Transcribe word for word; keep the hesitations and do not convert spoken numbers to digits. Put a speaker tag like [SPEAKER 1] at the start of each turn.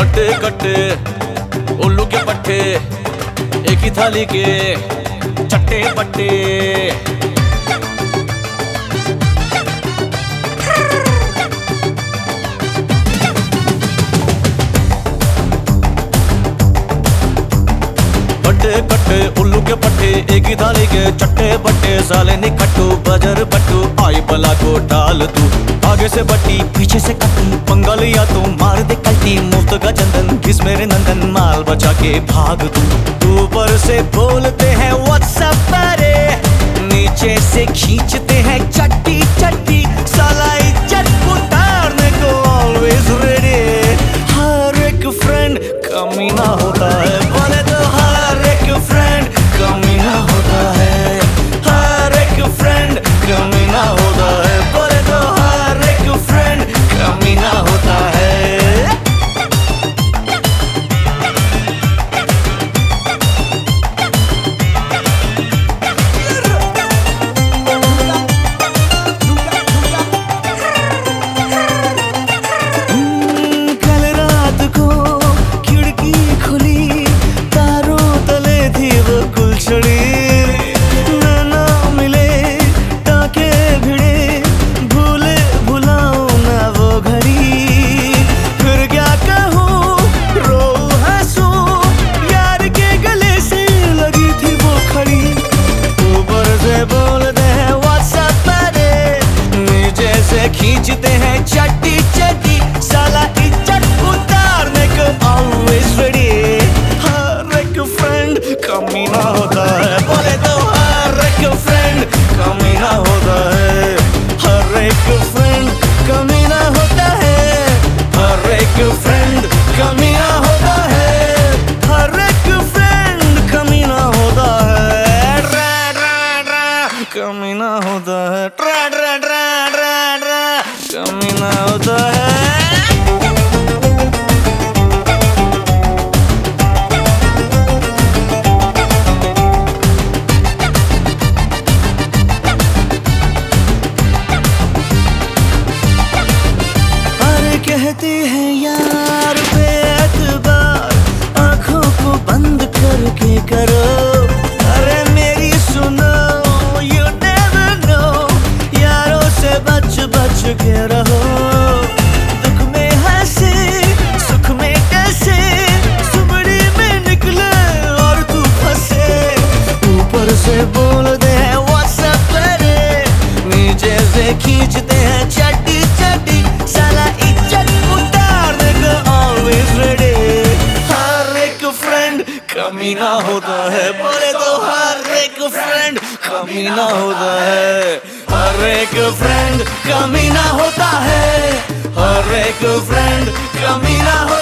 [SPEAKER 1] कट्टे कट्टे उल्लू के पट्टे, एक ही थाली के चट्टे पट्टे। कट्टे कट्टे उल्लू के पट्टे, एक ही थाली के चट्टे बट्टे। साले निकट्टू बजर बट्टू, आई बला को डाल तू। आगे से बट्टी पीछे से कट्टी, पंगा लिया तो मार दे कल्टी। मुफ्त का चंदन किस मेरे नंदन, माल बचा के भाग तू। ऊपर से बोलते हैं व्हाट्सएप अरे, नीचे से खींचते हैं चट्टी चट्टी। साला इज्जत उतारने को ऑलवेज रेडी। हर एक फ्रेंड कमीना होता है, बोले तो हर एक फ्रेंड कमीना होता है। हर एक फ्रेंड कमीना होता है, बोले तो हर एक फ्रेंड कमीना होता है। खींचते हैं चट्टी चट्टी, साला इज्जत उतारने को ऑलवेज रेडी। हर एक फ्रेंड कमीना होता है, बोले तो हर एक फ्रेंड कमीना होता है। हर एक फ्रेंड कमीना होता है, हर एक फ्रेंड कमीना होता है। हर एक फ्रेंड कमीना होता है, ड्रा ड्रा ड्रा कमीना होता है, ड्रा ड्रा ड्रा कमीना होता है। अरे कहते हैं यार बेअतबार, आंखों को बंद करके करो। अरे मेरी सुनो, you never know, यारों से बच बच के रहो। दुख में हंसे सुख में कैसे, सुबड़ी में निकले और तू फंसे। ऊपर से बोलते हैं व्हाट्सएप अरे, नीचे से खींचते हैं चट्टी चट्टी। साला इज्जत उतारने को ऑलवेज रेडी। हर एक फ्रेंड कमीना होता है, बोले तो हर एक फ्रेंड कमीना होता है। हर एक फ्रेंड कमीना होता है, हर एक फ्रेंड कमीना होता है।